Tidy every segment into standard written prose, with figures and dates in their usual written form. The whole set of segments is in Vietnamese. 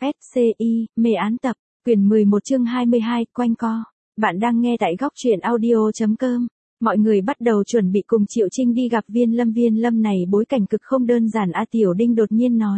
SCI, mê án tập, quyển 11 chương 22, quanh co. Bạn đang nghe tại góc truyện audio.com. Mọi người bắt đầu chuẩn bị cùng Triệu Trinh đi gặp Viên Lâm này bối cảnh cực không đơn giản. Tiểu Đinh đột nhiên nói.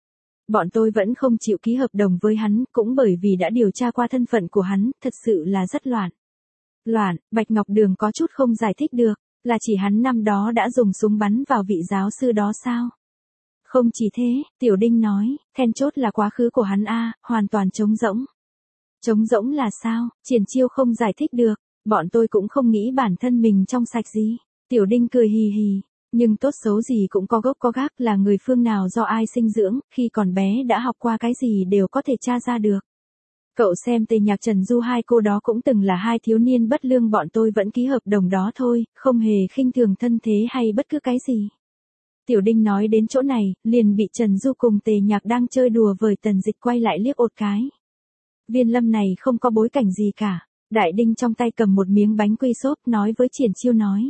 Bọn tôi vẫn không chịu ký hợp đồng với hắn, cũng bởi vì đã điều tra qua thân phận của hắn, thật sự là rất loạn. Loạn, Bạch Ngọc Đường có chút không giải thích được, là chỉ hắn năm đó đã dùng súng bắn vào vị giáo sư đó sao? Không chỉ thế, Tiểu Đinh nói, then chốt là quá khứ của hắn hoàn toàn trống rỗng. Trống rỗng là sao? Triển Chiêu không giải thích được, bọn tôi cũng không nghĩ bản thân mình trong sạch gì. Tiểu Đinh cười hì hì, nhưng tốt xấu gì cũng có gốc có gác, là người phương nào do ai sinh dưỡng, khi còn bé đã học qua cái gì đều có thể tra ra được. Cậu xem Tề Nhạc Trần Du hai cô đó cũng từng là hai thiếu niên bất lương, bọn tôi vẫn ký hợp đồng đó thôi, không hề khinh thường thân thế hay bất cứ cái gì. Tiểu Đinh nói đến chỗ này, liền bị Trần Du cùng Tề Nhạc đang chơi đùa với Tần Dịch quay lại liếc một cái. Viên Lâm này không có bối cảnh gì cả. Đại Đinh trong tay cầm một miếng bánh quy xốp nói với Triển Chiêu nói.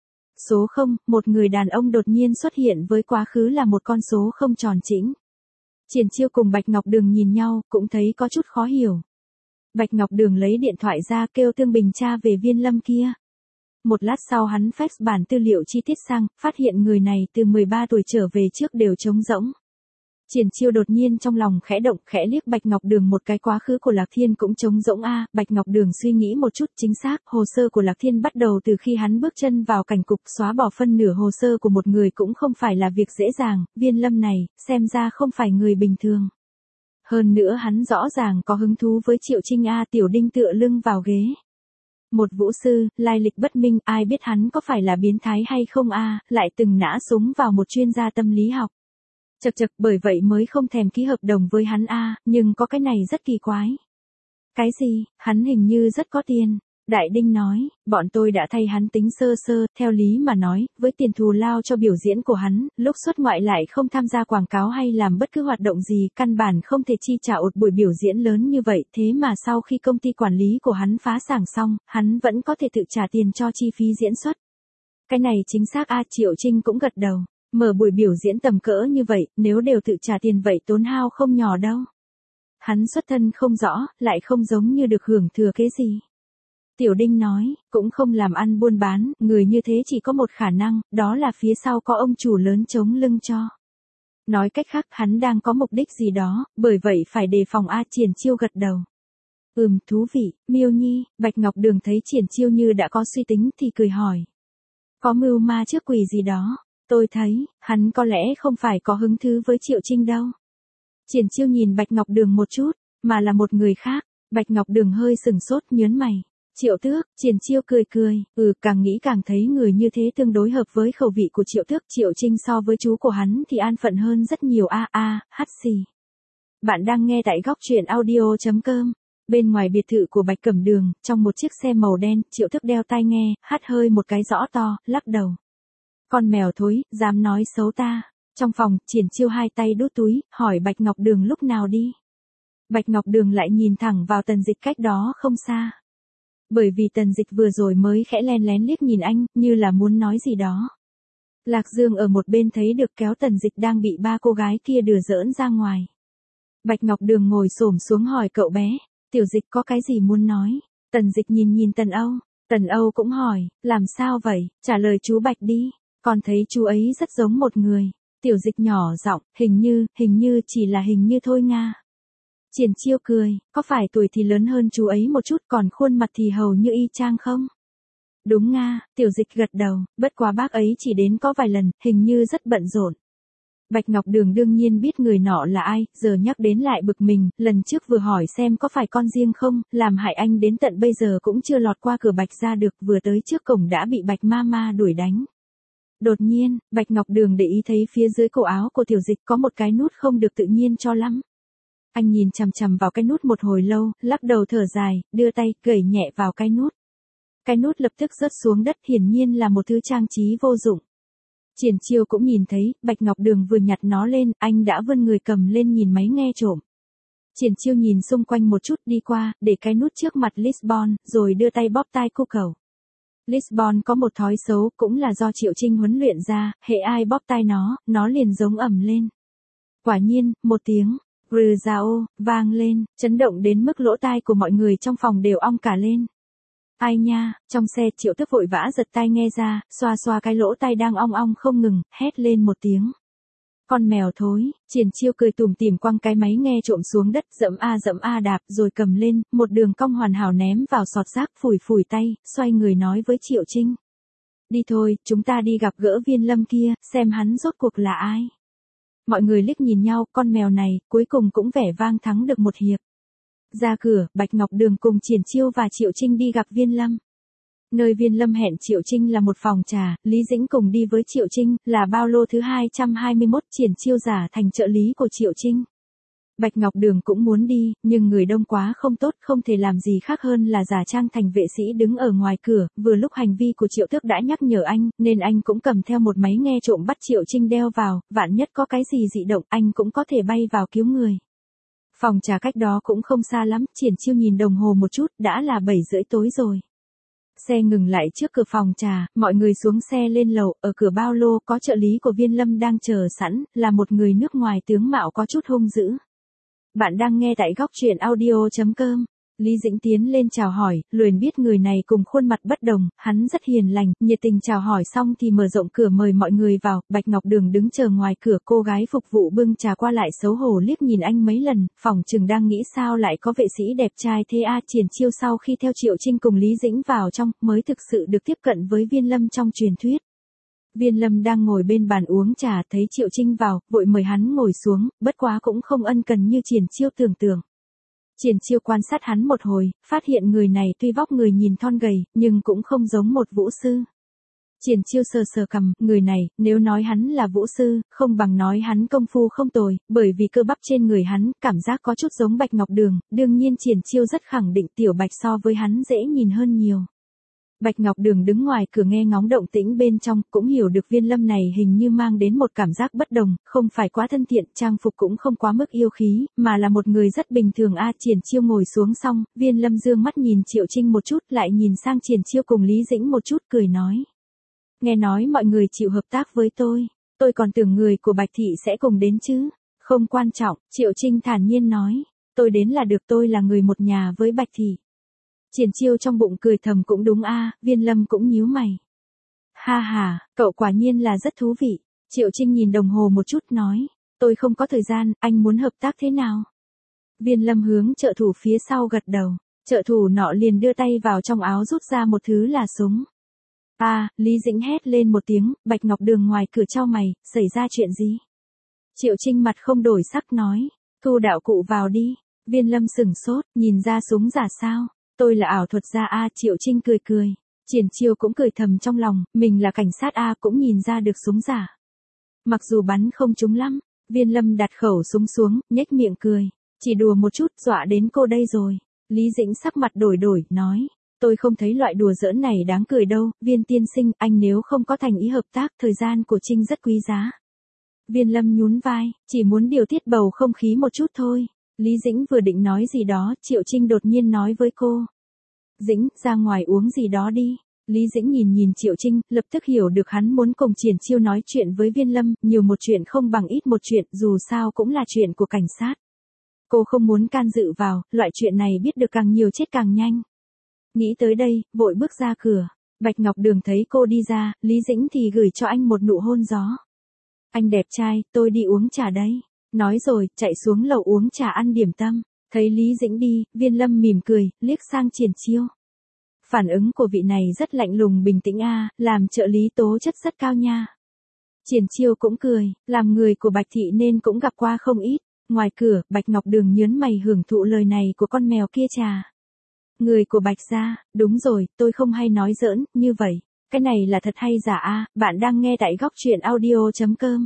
Số 0, một người đàn ông đột nhiên xuất hiện với quá khứ là một con số không tròn chỉnh. Triển Chiêu cùng Bạch Ngọc Đường nhìn nhau, cũng thấy có chút khó hiểu. Bạch Ngọc Đường lấy điện thoại ra kêu Thương Bình tra về Viên Lâm kia. Một lát sau hắn fax bản tư liệu chi tiết sang, phát hiện người này từ 13 tuổi trở về trước đều trống rỗng. Triển Chiêu đột nhiên trong lòng khẽ động, khẽ liếc Bạch Ngọc Đường một cái, quá khứ của Lạc Thiên cũng trống rỗng Bạch Ngọc Đường suy nghĩ một chút, chính xác, hồ sơ của Lạc Thiên bắt đầu từ khi hắn bước chân vào cảnh cục, xóa bỏ phân nửa hồ sơ của một người cũng không phải là việc dễ dàng, Viên Lâm này, xem ra không phải người bình thường. Hơn nữa hắn rõ ràng có hứng thú với Triệu Trinh Tiểu Đinh tựa lưng vào ghế. Một vũ sư, lai lịch bất minh, ai biết hắn có phải là biến thái hay không lại từng nã súng vào một chuyên gia tâm lý học. Chậc, bởi vậy mới không thèm ký hợp đồng với hắn nhưng có cái này rất kỳ quái. Cái gì? Hắn hình như rất có tiền. Đại Đinh nói, bọn tôi đã thay hắn tính sơ sơ, theo lý mà nói, với tiền thù lao cho biểu diễn của hắn, lúc xuất ngoại lại không tham gia quảng cáo hay làm bất cứ hoạt động gì, căn bản không thể chi trả một buổi biểu diễn lớn như vậy, thế mà sau khi công ty quản lý của hắn phá sản xong, hắn vẫn có thể tự trả tiền cho chi phí diễn xuất. Cái này chính xác Triệu Trinh cũng gật đầu. Mở buổi biểu diễn tầm cỡ như vậy, nếu đều tự trả tiền vậy tốn hao không nhỏ đâu. Hắn xuất thân không rõ, lại không giống như được hưởng thừa cái gì. Tiểu Đinh nói, cũng không làm ăn buôn bán, người như thế chỉ có một khả năng, đó là phía sau có ông chủ lớn chống lưng cho. Nói cách khác, hắn đang có mục đích gì đó, bởi vậy phải đề phòng Triển Chiêu gật đầu. Thú vị, Miêu Nhi. Bạch Ngọc Đường thấy Triển Chiêu như đã có suy tính thì cười hỏi. Có mưu ma trước quỷ gì đó? Tôi thấy, hắn có lẽ không phải có hứng thú với Triệu Trinh đâu. Triển Chiêu nhìn Bạch Ngọc Đường một chút, mà là một người khác. Bạch Ngọc Đường hơi sừng sốt, nhớn mày. Triệu Tước. Triển Chiêu cười, càng nghĩ càng thấy người như thế tương đối hợp với khẩu vị của Triệu Tước. Triệu Trinh so với chú của hắn thì an phận hơn rất nhiều hắt xì. Bạn đang nghe tại góc truyện audio.com. Bên ngoài biệt thự của Bạch Cẩm Đường, trong một chiếc xe màu đen, Triệu Tước đeo tai nghe, hắt hơi một cái rõ to, lắc đầu. Con mèo thối, dám nói xấu ta. Trong phòng, Triển Chiêu hai tay đút túi, hỏi Bạch Ngọc Đường lúc nào đi. Bạch Ngọc Đường lại nhìn thẳng vào Tần Dịch cách đó không xa. Bởi vì Tần Dịch vừa rồi mới khẽ len lén liếc nhìn anh, như là muốn nói gì đó. Lạc Dương ở một bên thấy được, kéo Tần Dịch đang bị ba cô gái kia đùa giỡn ra ngoài. Bạch Ngọc Đường ngồi xổm xuống hỏi cậu bé, Tiểu Dịch có cái gì muốn nói. Tần Dịch nhìn Tần Âu. Tần Âu cũng hỏi, làm sao vậy, trả lời chú Bạch đi. Con thấy chú ấy rất giống một người. Tiểu Dịch nhỏ giọng, hình như chỉ là hình như thôi Nga. Triển Chiêu cười, có phải tuổi thì lớn hơn chú ấy một chút, còn khuôn mặt thì hầu như y chang không? Đúng Nga. Tiểu Dịch gật đầu, bất quá bác ấy chỉ đến có vài lần, hình như rất bận rộn. Bạch Ngọc Đường đương nhiên biết người nọ là ai, giờ nhắc đến lại bực mình, lần trước vừa hỏi xem có phải con riêng không, làm hại anh đến tận bây giờ cũng chưa lọt qua cửa Bạch ra được, vừa tới trước cổng đã bị Bạch Mama đuổi đánh. Đột nhiên, Bạch Ngọc Đường để ý thấy phía dưới cổ áo của Tiểu Dịch có một cái nút không được tự nhiên cho lắm. Anh nhìn chằm vào cái nút một hồi lâu, lắc đầu thở dài, đưa tay, gẩy nhẹ vào cái nút. Cái nút lập tức rớt xuống đất, hiển nhiên là một thứ trang trí vô dụng. Triển Chiêu cũng nhìn thấy, Bạch Ngọc Đường vừa nhặt nó lên, anh đã vươn người cầm lên nhìn máy nghe trộm. Triển Chiêu nhìn xung quanh một chút đi qua, để cái nút trước mặt Lisbon, rồi đưa tay bóp tai cô cẩu. Lisbon có một thói xấu, cũng là do Triệu Trinh huấn luyện ra, hễ ai bóp tai nó liền giống ầm lên. Quả nhiên, một tiếng, Rừ rào, vang lên, chấn động đến mức lỗ tai của mọi người trong phòng đều ong cả lên. Ai nha, trong xe Triệu Tước vội vã giật tai nghe ra, xoa xoa cái lỗ tai đang ong ong không ngừng, hét lên một tiếng. Con mèo thối, Triển Chiêu cười tủm tỉm quăng cái máy nghe trộm xuống đất, dẫm a đạp rồi cầm lên, một đường cong hoàn hảo ném vào sọt rác, phủi phủi tay, xoay người nói với Triệu Trinh. Đi thôi, chúng ta đi gặp gỡ Viên Lâm kia, xem hắn rốt cuộc là ai. Mọi người liếc nhìn nhau, con mèo này, cuối cùng cũng vẻ vang thắng được một hiệp. Ra cửa, Bạch Ngọc Đường cùng Triển Chiêu và Triệu Trinh đi gặp Viên Lâm. Nơi Viên Lâm hẹn Triệu Trinh là một phòng trà, Lý Dĩnh cùng đi với Triệu Trinh, là bao lô thứ 221, Triển Chiêu giả thành trợ lý của Triệu Trinh. Bạch Ngọc Đường cũng muốn đi, nhưng người đông quá không tốt, không thể làm gì khác hơn là giả trang thành vệ sĩ đứng ở ngoài cửa, vừa lúc hành vi của Triệu Tước đã nhắc nhở anh, nên anh cũng cầm theo một máy nghe trộm bắt Triệu Trinh đeo vào, vạn nhất có cái gì dị động, anh cũng có thể bay vào cứu người. Phòng trà cách đó cũng không xa lắm, Triển Chiêu nhìn đồng hồ một chút, đã là 7:30 tối rồi. Xe ngừng lại trước cửa phòng trà, mọi người xuống xe lên lầu, ở cửa bao lô có trợ lý của Viên Lâm đang chờ sẵn, là một người nước ngoài tướng mạo có chút hung dữ. Bạn đang nghe tại góc truyện audio.com. Lý Dĩnh tiến lên chào hỏi, Luyện biết người này cùng khuôn mặt bất đồng, hắn rất hiền lành, nhiệt tình chào hỏi xong thì mở rộng cửa mời mọi người vào, Bạch Ngọc Đường đứng chờ ngoài cửa, cô gái phục vụ bưng trà qua lại xấu hổ liếc nhìn anh mấy lần, phỏng chừng đang nghĩ sao lại có vệ sĩ đẹp trai thế a. Triển Chiêu sau khi theo Triệu Trinh cùng Lý Dĩnh vào trong, mới thực sự được tiếp cận với Viên Lâm trong truyền thuyết. Viên Lâm đang ngồi bên bàn uống trà, thấy Triệu Trinh vào, vội mời hắn ngồi xuống, bất quá cũng không ân cần như Triển Chiêu tưởng tượng. Triển Chiêu quan sát hắn một hồi, phát hiện người này tuy vóc người nhìn thon gầy, nhưng cũng không giống một vũ sư. Triển Chiêu sờ sờ cằm, người này, nếu nói hắn là vũ sư, không bằng nói hắn công phu không tồi, bởi vì cơ bắp trên người hắn, cảm giác có chút giống Bạch Ngọc Đường, đương nhiên Triển Chiêu rất khẳng định Tiểu Bạch so với hắn dễ nhìn hơn nhiều. Bạch Ngọc Đường đứng ngoài cửa nghe ngóng động tĩnh bên trong, cũng hiểu được Viên Lâm này hình như mang đến một cảm giác bất đồng, không phải quá thân thiện, trang phục cũng không quá mức yêu khí, mà là một người rất bình thường a. Triển Chiêu ngồi xuống xong, Viên Lâm dương mắt nhìn Triệu Trinh một chút, lại nhìn sang Triển Chiêu cùng Lý Dĩnh một chút, cười nói. Nghe nói mọi người chịu hợp tác với tôi còn tưởng người của Bạch Thị sẽ cùng đến chứ. Không quan trọng, Triệu Trinh thản nhiên nói, tôi đến là được, tôi là người một nhà với Bạch Thị. Triển Chiêu trong bụng cười thầm cũng đúng a. Viên Lâm cũng nhíu mày. Ha ha, cậu quả nhiên là rất thú vị. Triệu Trinh nhìn đồng hồ một chút nói, tôi không có thời gian, anh muốn hợp tác thế nào? Viên Lâm hướng trợ thủ phía sau gật đầu, trợ thủ nọ liền đưa tay vào trong áo rút ra một thứ là súng. Lý Dĩnh hét lên một tiếng, Bạch Ngọc Đường ngoài cửa chau mày, xảy ra chuyện gì? Triệu Trinh mặt không đổi sắc nói, thu đạo cụ vào đi. Viên Lâm sửng sốt, nhìn ra súng giả sao? Tôi là ảo thuật gia a. Triệu Trinh cười cười. Triển Chiêu cũng cười thầm trong lòng, mình là cảnh sát a cũng nhìn ra được súng giả. Mặc dù bắn không trúng lắm, Viên Lâm đặt khẩu súng xuống, nhếch miệng cười. Chỉ đùa một chút, dọa đến cô đây rồi. Lý Dĩnh sắc mặt đổi, nói. Tôi không thấy loại đùa giỡn này đáng cười đâu, Viên tiên sinh, anh nếu không có thành ý hợp tác, thời gian của Trinh rất quý giá. Viên Lâm nhún vai, chỉ muốn điều tiết bầu không khí một chút thôi. Lý Dĩnh vừa định nói gì đó, Triệu Trinh đột nhiên nói với cô. Dĩnh, ra ngoài uống gì đó đi. Lý Dĩnh nhìn Triệu Trinh, lập tức hiểu được hắn muốn cùng Triển Chiêu nói chuyện với Viên Lâm, nhiều một chuyện không bằng ít một chuyện, dù sao cũng là chuyện của cảnh sát. Cô không muốn can dự vào, loại chuyện này biết được càng nhiều chết càng nhanh. Nghĩ tới đây, vội bước ra cửa. Bạch Ngọc Đường thấy cô đi ra, Lý Dĩnh thì gửi cho anh một nụ hôn gió. Anh đẹp trai, tôi đi uống trà đây. Nói rồi, chạy xuống lầu uống trà ăn điểm tâm. Thấy Lý Dĩnh đi, Viên Lâm mỉm cười, liếc sang Triển Chiêu. Phản ứng của vị này rất lạnh lùng bình tĩnh a, làm trợ lý tố chất rất cao nha. Triển Chiêu cũng cười, làm người của Bạch Thị nên cũng gặp qua không ít. Ngoài cửa, Bạch Ngọc Đường nhớn mày hưởng thụ lời này của con mèo kia trà. Người của Bạch gia, đúng rồi, tôi không hay nói giỡn, như vậy. Cái này là thật hay giả a? Bạn đang nghe tại góc truyện audio.com.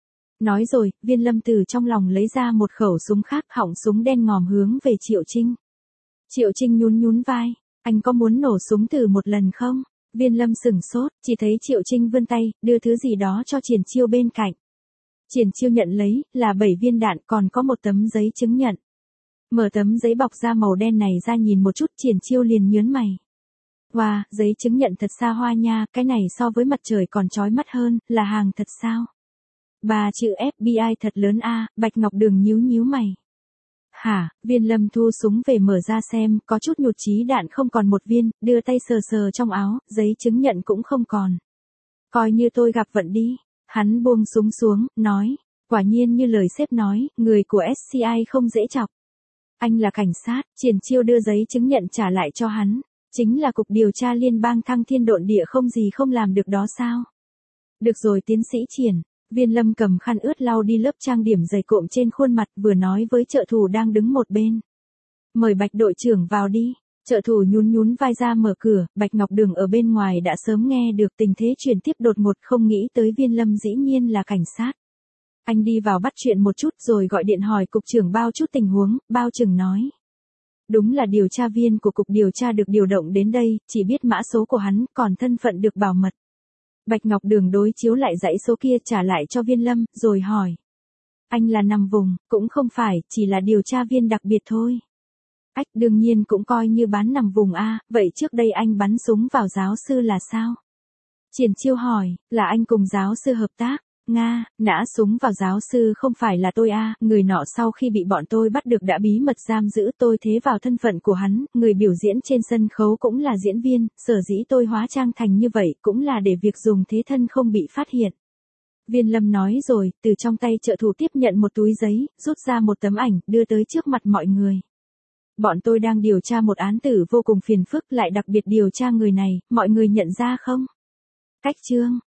Nói rồi, Viên Lâm từ trong lòng lấy ra một khẩu súng khác, họng súng đen ngòm hướng về Triệu Trinh. Triệu Trinh nhún vai, anh có muốn nổ súng thử một lần không? Viên Lâm sửng sốt, chỉ thấy Triệu Trinh vươn tay, đưa thứ gì đó cho Triển Chiêu bên cạnh. Triển Chiêu nhận lấy, là 7 viên đạn, còn có một tấm giấy chứng nhận. Mở tấm giấy bọc da màu đen này ra nhìn một chút, Triển Chiêu liền nhớn mày. Wow, giấy chứng nhận thật xa hoa nha, cái này so với mặt trời còn chói mắt hơn, là hàng thật sao? 3 chữ FBI thật lớn a. Bạch Ngọc Đường nhíu mày. Hả, Viên Lâm thu súng về mở ra xem, có chút nhụt chí đạn không còn một viên, đưa tay sờ sờ trong áo, giấy chứng nhận cũng không còn. Coi như tôi gặp vận đi. Hắn buông súng xuống, nói, quả nhiên như lời sếp nói, người của SCI không dễ chọc. Anh là cảnh sát, Triển Chiêu đưa giấy chứng nhận trả lại cho hắn. Chính là cục điều tra liên bang thăng thiên độn địa không gì không làm được đó sao? Được rồi tiến sĩ Triển. Viên Lâm cầm khăn ướt lau đi lớp trang điểm dày cộm trên khuôn mặt vừa nói với trợ thủ đang đứng một bên. Mời Bạch đội trưởng vào đi. Trợ thủ nhún nhún vai ra mở cửa, Bạch Ngọc Đường ở bên ngoài đã sớm nghe được tình thế chuyển tiếp đột ngột không nghĩ tới Viên Lâm dĩ nhiên là cảnh sát. Anh đi vào bắt chuyện một chút rồi gọi điện hỏi cục trưởng Bao chút tình huống, Bao chừng nói. Đúng là điều tra viên của cục điều tra được điều động đến đây, chỉ biết mã số của hắn, còn thân phận được bảo mật. Bạch Ngọc Đường đối chiếu lại dãy số kia trả lại cho Viên Lâm, rồi hỏi. Anh là nằm vùng, cũng không phải, chỉ là điều tra viên đặc biệt thôi. Ách đương nhiên cũng coi như bán nằm vùng A, vậy trước đây anh bắn súng vào giáo sư là sao? Triển Chiêu hỏi, là anh cùng giáo sư hợp tác. Nga, nã súng vào giáo sư không phải là tôi A, người nọ sau khi bị bọn tôi bắt được đã bí mật giam giữ tôi thế vào thân phận của hắn, người biểu diễn trên sân khấu cũng là diễn viên, sở dĩ tôi hóa trang thành như vậy cũng là để việc dùng thế thân không bị phát hiện. Viên Lâm nói rồi, từ trong tay trợ thủ tiếp nhận một túi giấy, rút ra một tấm ảnh, đưa tới trước mặt mọi người. Bọn tôi đang điều tra một án tử vô cùng phiền phức lại đặc biệt điều tra người này, mọi người nhận ra không? Cách chương.